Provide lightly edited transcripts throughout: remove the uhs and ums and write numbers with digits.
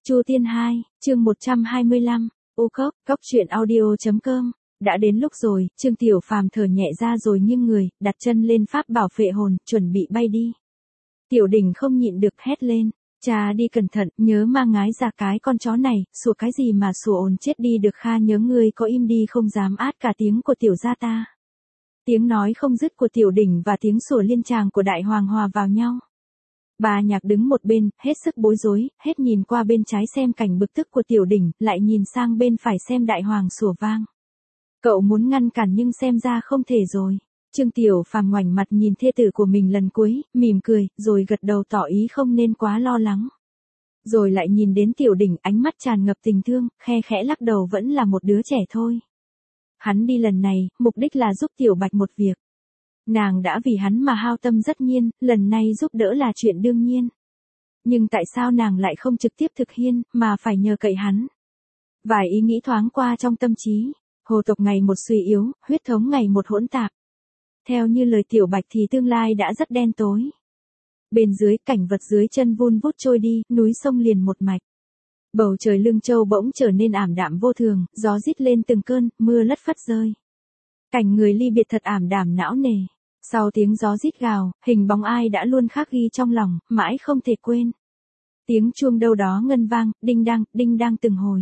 Chu Tiên 2, chương 125, U Cốc, cốc truyện audio.com. Đã đến lúc rồi, Trương Tiểu Phàm thở nhẹ ra rồi nghiêng người, đặt chân lên pháp bảo phệ hồn, chuẩn bị bay đi. Tiểu Đình không nhịn được hét lên, cha đi cẩn thận, nhớ ma ngái ra cái con chó này, sủa cái gì mà sủa ồn chết đi được Kha, nhớ ngươi có im đi không dám át cả tiếng của tiểu gia ta. Tiếng nói không dứt của Tiểu Đình và tiếng sủa liên tràng của Đại Hoàng hòa vào nhau. Bà Nhạc đứng một bên, hết sức bối rối, hết nhìn qua bên trái xem cảnh bực tức của Tiểu Đình, lại nhìn sang bên phải xem Đại Hoàng sủa vang. Cậu muốn ngăn cản nhưng xem ra không thể rồi. Trương Tiểu Phàm ngoảnh mặt nhìn thê tử của mình lần cuối, mỉm cười, rồi gật đầu tỏ ý không nên quá lo lắng. Rồi lại nhìn đến Tiểu Đình, ánh mắt tràn ngập tình thương, khe khẽ lắc đầu, vẫn là một đứa trẻ thôi. Hắn đi lần này, mục đích là giúp Tiểu Bạch một việc. Nàng đã vì hắn mà hao tâm rất nhiên, lần này giúp đỡ là chuyện đương nhiên. Nhưng tại sao nàng lại không trực tiếp thực hiện, mà phải nhờ cậy hắn? Vài ý nghĩ thoáng qua trong tâm trí, hồ tộc ngày một suy yếu, huyết thống ngày một hỗn tạp. Theo như lời Tiểu Bạch thì tương lai đã rất đen tối. Bên dưới, cảnh vật dưới chân vun vút trôi đi, núi sông liền một mạch. Bầu trời Lương Châu bỗng trở nên ảm đạm vô thường, gió rít lên từng cơn, mưa lất phất rơi. Cảnh người ly biệt thật ảm đạm não nề. Sau tiếng gió rít gào, hình bóng ai đã luôn khắc ghi trong lòng, mãi không thể quên. Tiếng chuông đâu đó ngân vang, đinh đang từng hồi.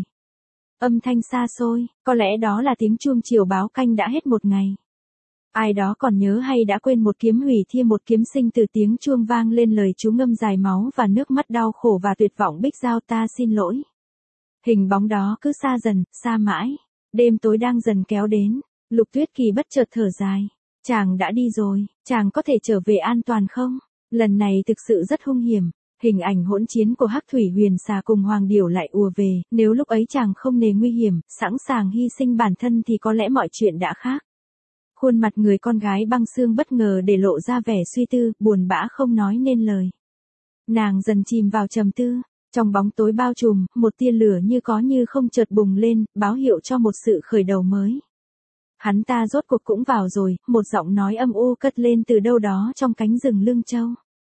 Âm thanh xa xôi, có lẽ đó là tiếng chuông chiều báo canh đã hết một ngày. Ai đó còn nhớ hay đã quên một kiếm hủy thiê một kiếm sinh, từ tiếng chuông vang lên lời chú ngâm dài máu và nước mắt đau khổ và tuyệt vọng Bích Giao ta xin lỗi. Hình bóng đó cứ xa dần, xa mãi. Đêm tối đang dần kéo đến, Lục Tuyết Kỳ bất chợt thở dài. Chàng đã đi rồi, chàng có thể trở về an toàn không? Lần này thực sự rất hung hiểm. Hình ảnh hỗn chiến của Hắc Thủy Huyền Xà cùng Hoàng Điểu lại ùa về, nếu lúc ấy chàng không nề nguy hiểm, sẵn sàng hy sinh bản thân thì có lẽ mọi chuyện đã khác. Khuôn mặt người con gái băng xương bất ngờ để lộ ra vẻ suy tư, buồn bã không nói nên lời. Nàng dần chìm vào trầm tư, trong bóng tối bao trùm, một tia lửa như có như không chợt bùng lên, báo hiệu cho một sự khởi đầu mới. Hắn ta rốt cuộc cũng vào rồi, một giọng nói âm u cất lên từ đâu đó trong cánh rừng Lương Châu.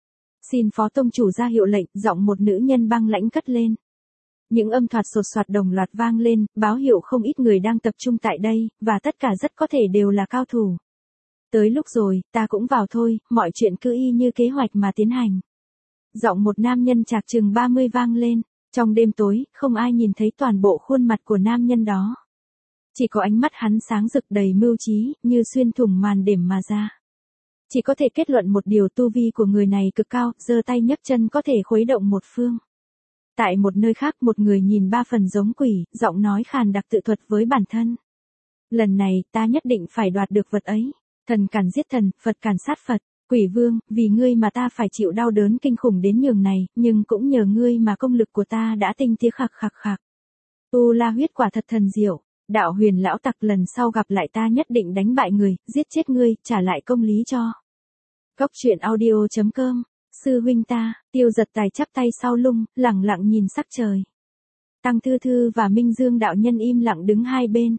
Xin phó tông chủ ra hiệu lệnh, giọng một nữ nhân băng lãnh cất lên. Những âm thoạt sột soạt đồng loạt vang lên, báo hiệu không ít người đang tập trung tại đây, và tất cả rất có thể đều là cao thủ. Tới lúc rồi, ta cũng vào thôi, mọi chuyện cứ y như kế hoạch mà tiến hành. Giọng một nam nhân chạc chừng 30 vang lên, trong đêm tối, không ai nhìn thấy toàn bộ khuôn mặt của nam nhân đó. Chỉ có ánh mắt hắn sáng rực đầy mưu trí, như xuyên thủng màn đêm mà ra. Chỉ có thể kết luận một điều, tu vi của người này cực cao, giơ tay nhấc chân có thể khuấy động một phương. Tại một nơi khác, một người nhìn ba phần giống quỷ, giọng nói khàn đặc tự thuật với bản thân. Lần này, ta nhất định phải đoạt được vật ấy. Thần càn giết thần, Phật càn sát Phật. Quỷ vương, vì ngươi mà ta phải chịu đau đớn kinh khủng đến nhường này, nhưng cũng nhờ ngươi mà công lực của ta đã tinh tía khạc khạc khạc. Tu La huyết quả thật thần diệu. Đạo Huyền lão tặc, lần sau gặp lại ta nhất định đánh bại người, giết chết ngươi, trả lại công lý cho. cốc truyện audio.com. Sư huynh ta, Tiêu Giật Tài chắp tay sau lưng, lẳng lặng nhìn sắc trời. Tăng Thư Thư và Minh Dương đạo nhân im lặng đứng hai bên.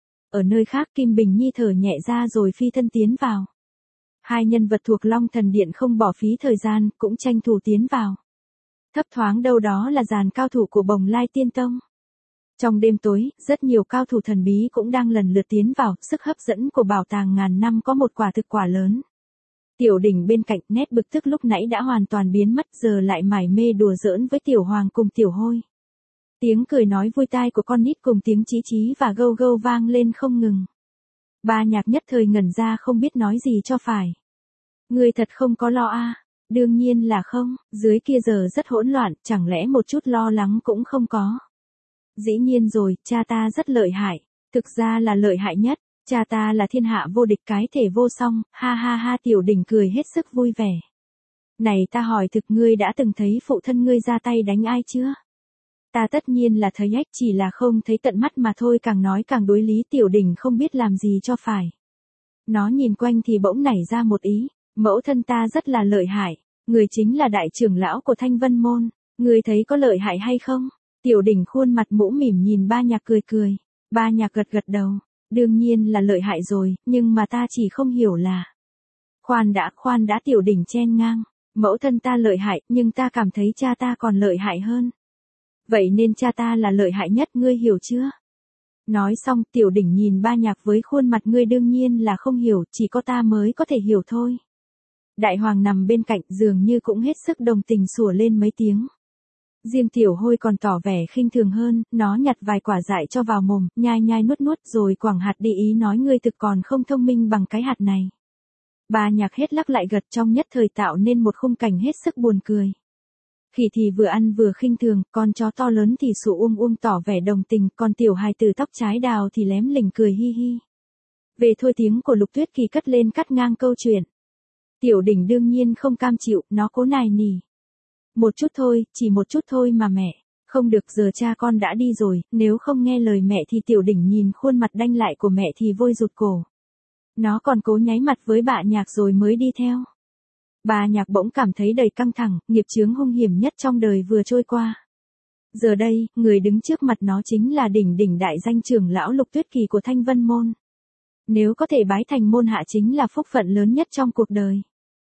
Ở nơi khác, Kim Bình Nhi thở nhẹ ra rồi phi thân tiến vào. Hai nhân vật thuộc Long Thần Điện không bỏ phí thời gian, cũng tranh thủ tiến vào. Thấp thoáng đâu đó là dàn cao thủ của Bồng Lai Tiên Tông. Trong đêm tối, rất nhiều cao thủ thần bí cũng đang lần lượt tiến vào, sức hấp dẫn của bảo tàng ngàn năm có một quả thực quả lớn. Tiểu Đình bên cạnh, nét bực tức lúc nãy đã hoàn toàn biến mất, giờ lại mải mê đùa giỡn với Tiểu Hoàng cùng Tiểu Hôi. Tiếng cười nói vui tai của con nít cùng tiếng chí chí và gâu gâu vang lên không ngừng. Ba Nhạc nhất thời ngẩn ra không biết nói gì cho phải. Ngươi thật không có lo à? Đương nhiên là không, dưới kia giờ rất hỗn loạn, chẳng lẽ một chút lo lắng cũng không có. Dĩ nhiên rồi, cha ta rất lợi hại, thực ra là lợi hại nhất, cha ta là thiên hạ vô địch cái thể vô song, ha ha ha. Tiểu Đình cười hết sức vui vẻ. Này ta hỏi thực, ngươi đã từng thấy phụ thân ngươi ra tay đánh ai chưa? Ta tất nhiên là thấy ếch, chỉ là không thấy tận mắt mà thôi. Càng nói càng đối lý, Tiểu Đình không biết làm gì cho phải. Nó nhìn quanh thì bỗng nảy ra một ý, mẫu thân ta rất là lợi hại, người chính là đại trưởng lão của Thanh Vân Môn, ngươi thấy có lợi hại hay không? Tiểu Đình khuôn mặt mũm mỉm nhìn Ba Nhạc cười cười. Ba Nhạc gật gật đầu. Đương nhiên là lợi hại rồi, nhưng mà ta chỉ không hiểu là. Khoan đã, Tiểu Đình chen ngang. Mẫu thân ta lợi hại, nhưng ta cảm thấy cha ta còn lợi hại hơn. Vậy nên cha ta là lợi hại nhất, ngươi hiểu chưa? Nói xong Tiểu Đỉnh nhìn Ba Nhạc với khuôn mặt ngươi đương nhiên là không hiểu, chỉ có ta mới có thể hiểu thôi. Đại Hoàng nằm bên cạnh dường như cũng hết sức đồng tình sủa lên mấy tiếng. Riêng Tiểu Hôi còn tỏ vẻ khinh thường hơn, nó nhặt vài quả dại cho vào mồm, nhai nhai nuốt nuốt rồi quẳng hạt đi ý nói ngươi thực còn không thông minh bằng cái hạt này. Ba Nhạc hết lắc lại gật trong nhất thời tạo nên một khung cảnh hết sức buồn cười. Khỉ thì vừa ăn vừa khinh thường, con chó to lớn thì sụ tỏ vẻ đồng tình, con tiểu hài tử tóc trái đào thì lém lỉnh cười hi hi. Về thôi tiếng của Lục Tuyết Kỳ cất lên cắt ngang câu chuyện. Tiểu Đỉnh đương nhiên không cam chịu, nó cố nài nỉ. Một chút thôi, chỉ một chút thôi mà mẹ. Không được, giờ cha con đã đi rồi, nếu không nghe lời mẹ thì Tiểu Đỉnh nhìn khuôn mặt đanh lại của mẹ thì vôi rụt cổ. Nó còn cố nháy mặt với Ba Nhạc rồi mới đi theo. Ba Nhạc bỗng cảm thấy đầy căng thẳng, nghiệp chướng hung hiểm nhất trong đời vừa trôi qua. Giờ đây, người đứng trước mặt nó chính là đỉnh đại danh trưởng lão Lục Tuyết Kỳ của Thanh Vân Môn. Nếu có thể bái thành môn hạ chính là phúc phận lớn nhất trong cuộc đời.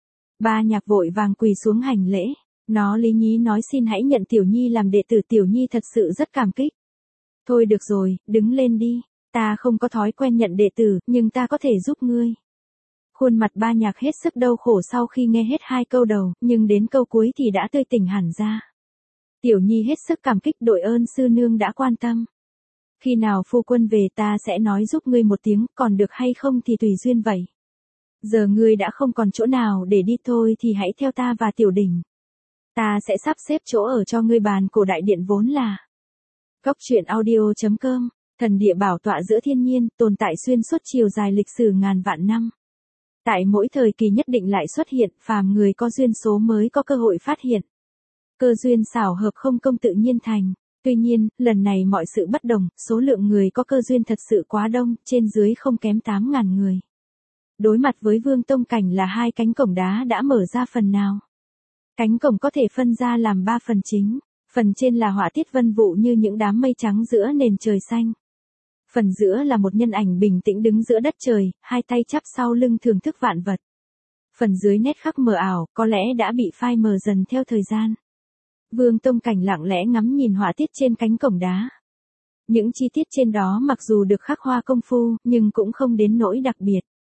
Ba Nhạc vội vàng quỳ xuống hành lễ. Nó lý nhí nói xin hãy nhận Tiểu Nhi làm đệ tử, Tiểu Nhi thật sự rất cảm kích. Thôi được rồi, đứng lên đi. Ta không có thói quen nhận đệ tử, nhưng ta có thể giúp ngươi. Khuôn mặt Ba Nhạc hết sức đau khổ sau khi nghe hết 2 câu đầu, nhưng đến câu cuối thì đã tươi tỉnh hẳn ra. Tiểu Nhi hết sức cảm kích, đội ơn sư nương đã quan tâm. Khi nào phu quân về ta sẽ nói giúp ngươi một tiếng, còn được hay không thì tùy duyên vậy. Giờ ngươi đã không còn chỗ nào để đi thôi thì hãy theo ta và Tiểu Đỉnh. Ta sẽ sắp xếp chỗ ở cho ngươi, bàn cổ đại điện vốn là. Góc truyện audio.com, thần địa bảo tọa giữa thiên nhiên, tồn tại xuyên suốt chiều dài lịch sử ngàn vạn năm. Tại mỗi thời kỳ nhất định lại xuất hiện, phàm người có duyên số mới có cơ hội phát hiện. Cơ duyên xảo hợp không công tự nhiên thành. Tuy nhiên, lần này mọi sự bất đồng, số lượng người có cơ duyên thật sự quá đông, trên dưới không kém 8.000 người. Đối mặt với Vương Tông Cảnh là 2 cánh cổng đá đã mở ra phần nào. Cánh cổng có thể phân ra làm 3 phần chính. Phần trên là họa tiết vân vụ như những đám mây trắng giữa nền trời xanh. Phần giữa là một nhân ảnh bình tĩnh đứng giữa đất trời, 2 tay chắp sau lưng thưởng thức vạn vật. Phần dưới nét khắc mờ ảo, có lẽ đã bị phai mờ dần theo thời gian. Vương Tông Cảnh lặng lẽ ngắm nhìn họa tiết trên cánh cổng đá. Những chi tiết trên đó mặc dù được khắc hoa công phu, nhưng cũng không đến nỗi đặc biệt.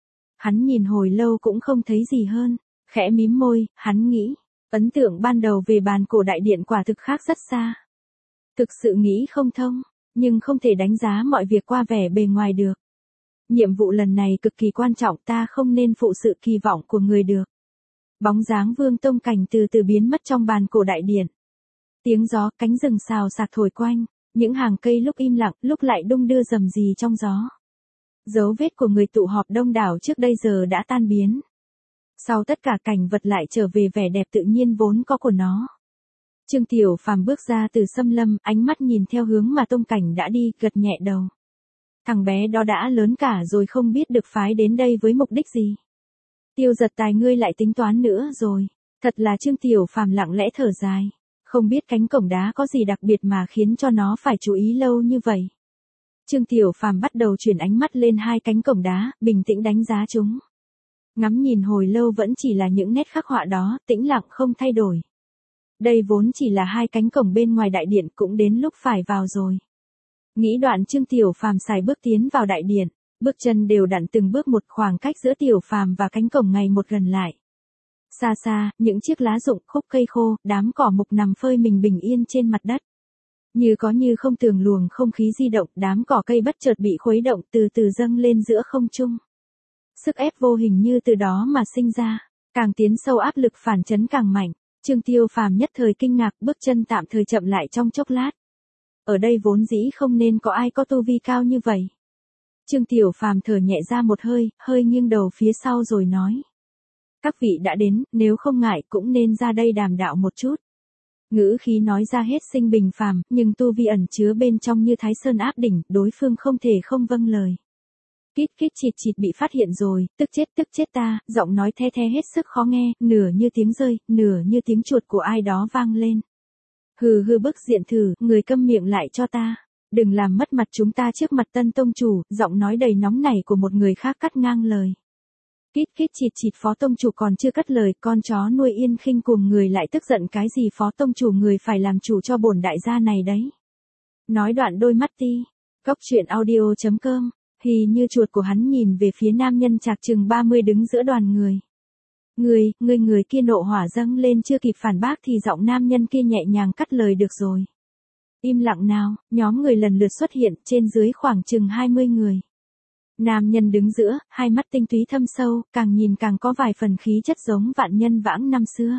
Hắn nhìn hồi lâu cũng không thấy gì hơn, khẽ mím môi, hắn nghĩ, ấn tượng ban đầu về bàn cổ đại điện quả thực khác rất xa. Thực sự nghĩ không thông, nhưng không thể đánh giá mọi việc qua vẻ bề ngoài được. Nhiệm vụ lần này cực kỳ quan trọng, ta không nên phụ sự kỳ vọng của người được. Bóng dáng Vương Tông Cảnh từ từ biến mất trong bàn cổ đại điện. Tiếng gió, cánh rừng xào xạc thổi quanh, những hàng cây lúc im lặng, lúc lại đung đưa rầm rì trong gió. Dấu vết của người tụ họp đông đảo trước đây giờ đã tan biến. Sau tất cả cảnh vật lại trở về vẻ đẹp tự nhiên vốn có của nó. Trương Tiểu Phàm bước ra từ xâm lâm, ánh mắt nhìn theo hướng mà Tông Cảnh đã đi, gật nhẹ đầu. Thằng bé đó đã lớn cả rồi, không biết được phái đến đây với mục đích gì. Tiêu Giật Tài, ngươi lại tính toán nữa rồi. Thật là Trương Tiểu Phàm lặng lẽ thở dài. Không biết cánh cổng đá có gì đặc biệt mà khiến cho nó phải chú ý lâu như vậy. Trương Tiểu Phàm bắt đầu chuyển ánh mắt lên 2 cánh cổng đá, bình tĩnh đánh giá chúng. Ngắm nhìn hồi lâu vẫn chỉ là những nét khắc họa đó, tĩnh lặng không thay đổi. Đây vốn chỉ là 2 cánh cổng bên ngoài đại điện, cũng đến lúc phải vào rồi. Nghĩ đoạn Trương Tiểu Phàm xài bước tiến vào đại điện, bước chân đều đặn từng bước một, khoảng cách giữa Tiểu Phàm và cánh cổng ngày một gần lại. Xa xa, những chiếc lá rụng, khúc cây khô, đám cỏ mục nằm phơi mình bình yên trên mặt đất. Như có như không tường luồng không khí di động, đám cỏ cây bất chợt bị khuấy động từ từ dâng lên giữa không trung. Sức ép vô hình như từ đó mà sinh ra, càng tiến sâu áp lực phản chấn càng mạnh. Trương Tiểu Phàm nhất thời kinh ngạc, bước chân tạm thời chậm lại trong chốc lát. Ở đây vốn dĩ không nên có ai có tu vi cao như vậy. Trương Tiểu Phàm thở nhẹ ra một hơi, hơi nghiêng đầu phía sau rồi nói. Các vị đã đến, nếu không ngại cũng nên ra đây đàm đạo một chút. Ngữ khí nói ra hết sinh bình phàm, nhưng tu vi ẩn chứa bên trong như Thái Sơn áp đỉnh, đối phương không thể không vâng lời. Kít kít chịt chịt, bị phát hiện rồi, tức chết ta, giọng nói the the hết sức khó nghe, nửa như tiếng rơi, nửa như tiếng chuột của ai đó vang lên. Hừ hừ, bức diện thử, người câm miệng lại cho ta. Đừng làm mất mặt chúng ta trước mặt Tân tông chủ, giọng nói đầy nóng nảy của một người khác cắt ngang lời. Kít kít chịt chịt, phó tông chủ còn chưa cất lời, con chó nuôi Yên Khinh cuồng người lại tức giận cái gì, phó tông chủ người phải làm chủ cho bổn đại gia này đấy. Nói đoạn đôi mắt ti. Cóc truyện audio.com, hì như chuột của hắn nhìn về phía nam nhân chạc chừng 30 đứng giữa đoàn người. Người kia nộ hỏa dâng lên, chưa kịp phản bác thì giọng nam nhân kia nhẹ nhàng cắt lời, được rồi. Im lặng nào, nhóm người lần lượt xuất hiện, trên dưới khoảng chừng 20 người. Nam nhân đứng giữa, hai mắt tinh túy thâm sâu, càng nhìn càng có vài phần khí chất giống vạn nhân vãng năm xưa.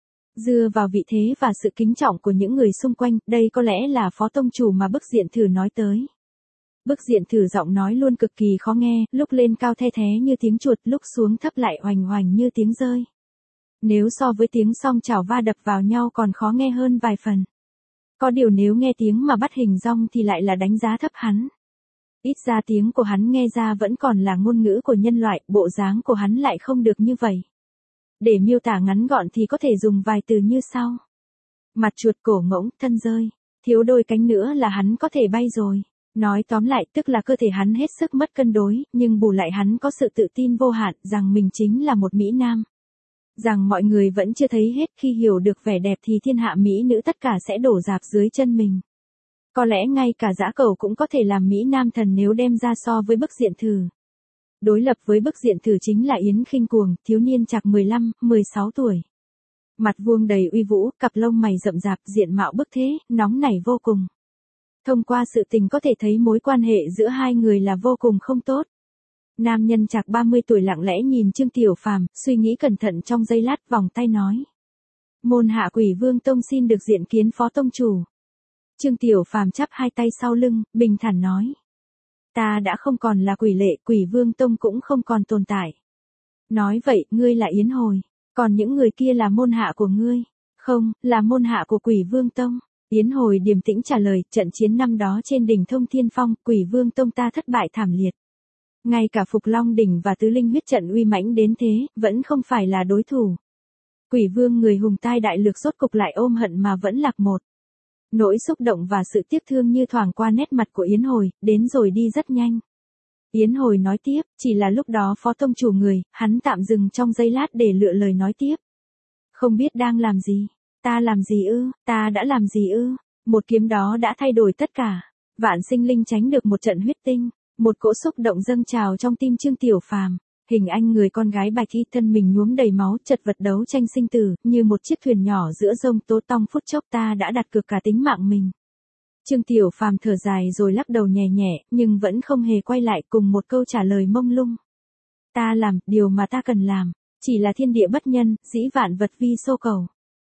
Dựa vào vị thế và sự kính trọng của những người xung quanh, đây có lẽ là phó tông chủ mà Bức Diện Thử nói tới. Bức Diện Thử giọng nói luôn cực kỳ khó nghe, lúc lên cao the thé như tiếng chuột, lúc xuống thấp lại oành oành như tiếng rơi. Nếu so với tiếng song chảo va đập vào nhau còn khó nghe hơn vài phần. Có điều nếu nghe tiếng mà bắt hình dong thì lại là đánh giá thấp hắn. Ít ra tiếng của hắn nghe ra vẫn còn là ngôn ngữ của nhân loại, bộ dáng của hắn lại không được như vậy. Để miêu tả ngắn gọn thì có thể dùng vài từ như sau. Mặt chuột, cổ ngỗng, thân rơi. Thiếu đôi cánh nữa là hắn có thể bay rồi. Nói tóm lại tức là cơ thể hắn hết sức mất cân đối, nhưng bù lại hắn có sự tự tin vô hạn rằng mình chính là một Mỹ Nam. Rằng mọi người vẫn chưa thấy hết, khi hiểu được vẻ đẹp thì thiên hạ Mỹ nữ tất cả sẽ đổ rạp dưới chân mình. Có lẽ ngay cả dã cẩu cũng có thể làm Mỹ Nam thần nếu đem ra so với Bức Diện Thử. Đối lập với Bức Diện Thử chính là Yến Khinh cuồng, thiếu niên chạc 15, 16 tuổi. Mặt vuông đầy uy vũ, cặp lông mày rậm rạp, diện mạo bức thế, nóng nảy vô cùng. Thông qua sự tình có thể thấy mối quan hệ giữa hai người là vô cùng không tốt. Nam nhân chạc 30 tuổi lặng lẽ nhìn Trương Tiểu Phàm, suy nghĩ cẩn thận trong giây lát, vòng tay nói. Môn hạ Quỷ Vương Tông xin được diện kiến phó tông chủ. Trương Tiểu Phàm chắp hai tay sau lưng, bình thản nói. Ta đã không còn là quỷ lệ, Quỷ Vương Tông cũng không còn tồn tại. Nói vậy, ngươi là Yến Hồi, còn những người kia là môn hạ của ngươi. Không, là môn hạ của Quỷ Vương Tông. Yến Hồi điềm tĩnh trả lời, trận chiến năm đó trên đỉnh Thông Thiên Phong, Quỷ Vương Tông ta thất bại thảm liệt. Ngay cả Phục Long đỉnh và Tứ Linh huyết trận uy mãnh đến thế, vẫn không phải là đối thủ. Quỷ Vương người hùng tai đại lược rốt cục lại ôm hận mà vẫn lạc một. Nỗi xúc động và sự tiếc thương như thoảng qua nét mặt của Yến Hồi, đến rồi đi rất nhanh. Yến Hồi nói tiếp, chỉ là lúc đó phó tông chủ người, hắn tạm dừng trong giây lát để lựa lời nói tiếp. Không biết đang làm gì, ta làm gì ư, ta đã làm gì ư, một kiếm đó đã thay đổi tất cả. Vạn sinh linh tránh được một trận huyết tinh, một cỗ xúc động dâng trào trong tim Trương Tiểu Phàm. Hình ảnh người con gái bạch y thân mình nhuốm đầy máu, chật vật đấu tranh sinh tử, như một chiếc thuyền nhỏ giữa dông tố tong, phút chốc ta đã đặt cược cả tính mạng mình. Trương Tiểu Phàm thở dài rồi lắc đầu nhẹ nhẹ, nhưng vẫn không hề quay lại, cùng một câu trả lời mông lung. Ta làm, điều mà ta cần làm, chỉ là thiên địa bất nhân, dĩ vạn vật vi xô cầu.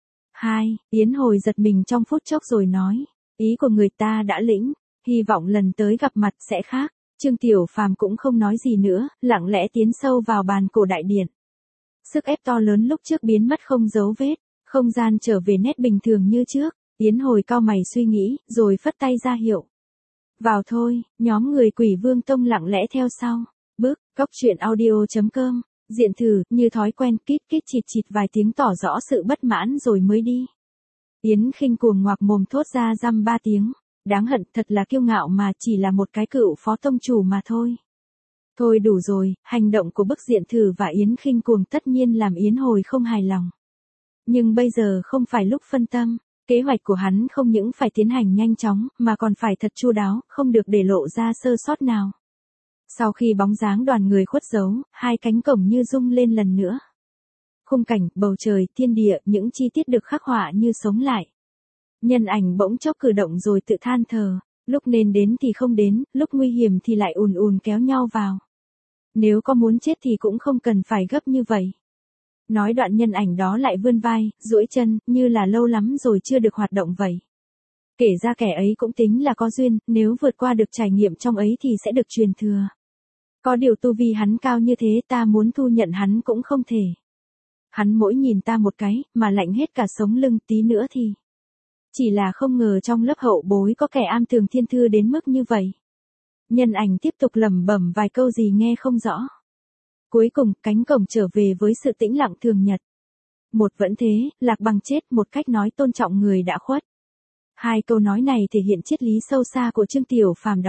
Yến Hồi giật mình trong phút chốc rồi nói, ý của người ta đã lĩnh, hy vọng lần tới gặp mặt sẽ khác. Trương Tiểu Phàm cũng không nói gì nữa, lặng lẽ tiến sâu vào bàn cổ đại điện. Sức ép to lớn lúc trước biến mất không dấu vết, không gian trở về nét bình thường như trước. Yến Hồi cau mày suy nghĩ, rồi phất tay ra hiệu. Vào thôi, nhóm người Quỷ Vương Tông lặng lẽ theo sau. Cóc truyện audio.com, Diện Thử, như thói quen, kít kít chịt chịt vài tiếng tỏ rõ sự bất mãn rồi mới đi. Yến Khinh cuồng ngoạc mồm thốt ra dăm ba tiếng. Đáng hận, thật là kiêu ngạo mà, chỉ là một cái cựu phó tông chủ mà thôi. Thôi đủ rồi, hành động của Bức Diện Thử và Yến Khinh cuồng tất nhiên làm Yến Hồi không hài lòng. Nhưng bây giờ không phải lúc phân tâm, kế hoạch của hắn không những phải tiến hành nhanh chóng, mà còn phải thật chu đáo, không được để lộ ra sơ sót nào. Sau khi bóng dáng đoàn người khuất giấu, hai cánh cổng như rung lên lần nữa. Khung cảnh, bầu trời, thiên địa, những chi tiết được khắc họa như sống lại. Nhân ảnh bỗng chốc cử động rồi tự than thở, lúc nên đến thì không đến, lúc nguy hiểm thì lại ùn ùn kéo nhau vào. Nếu có muốn chết thì cũng không cần phải gấp như vậy. Nói đoạn nhân ảnh đó lại vươn vai, duỗi chân, như là lâu lắm rồi chưa được hoạt động vậy. Kể ra kẻ ấy cũng tính là có duyên, nếu vượt qua được trải nghiệm trong ấy thì sẽ được truyền thừa. Có điều tu vi hắn cao như thế, ta muốn thu nhận hắn cũng không thể. Hắn mỗi nhìn ta một cái, mà lạnh hết cả sống lưng, tí nữa thì. Chỉ là không ngờ trong lớp hậu bối có kẻ am tường thiên thư đến mức như vậy. Nhân ảnh tiếp tục lẩm bẩm vài câu gì nghe không rõ. Cuối cùng, cánh cổng trở về với sự tĩnh lặng thường nhật. Một vẫn thế, lạc bằng chết, một cách nói tôn trọng người đã khuất. Hai câu nói này thể hiện triết lý sâu xa của Trương Tiểu Phàm đó,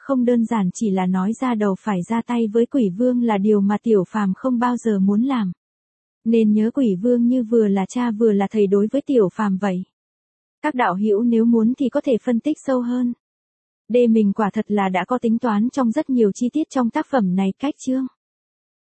không đơn giản chỉ là nói ra đầu phải ra tay với quỷ vương là điều mà Tiểu Phàm không bao giờ muốn làm. Nên nhớ quỷ vương như vừa là cha vừa là thầy đối với Tiểu Phàm vậy. Các đạo hữu nếu muốn thì có thể phân tích sâu hơn. Mình quả thật là đã có tính toán trong rất nhiều chi tiết trong tác phẩm này cách chương.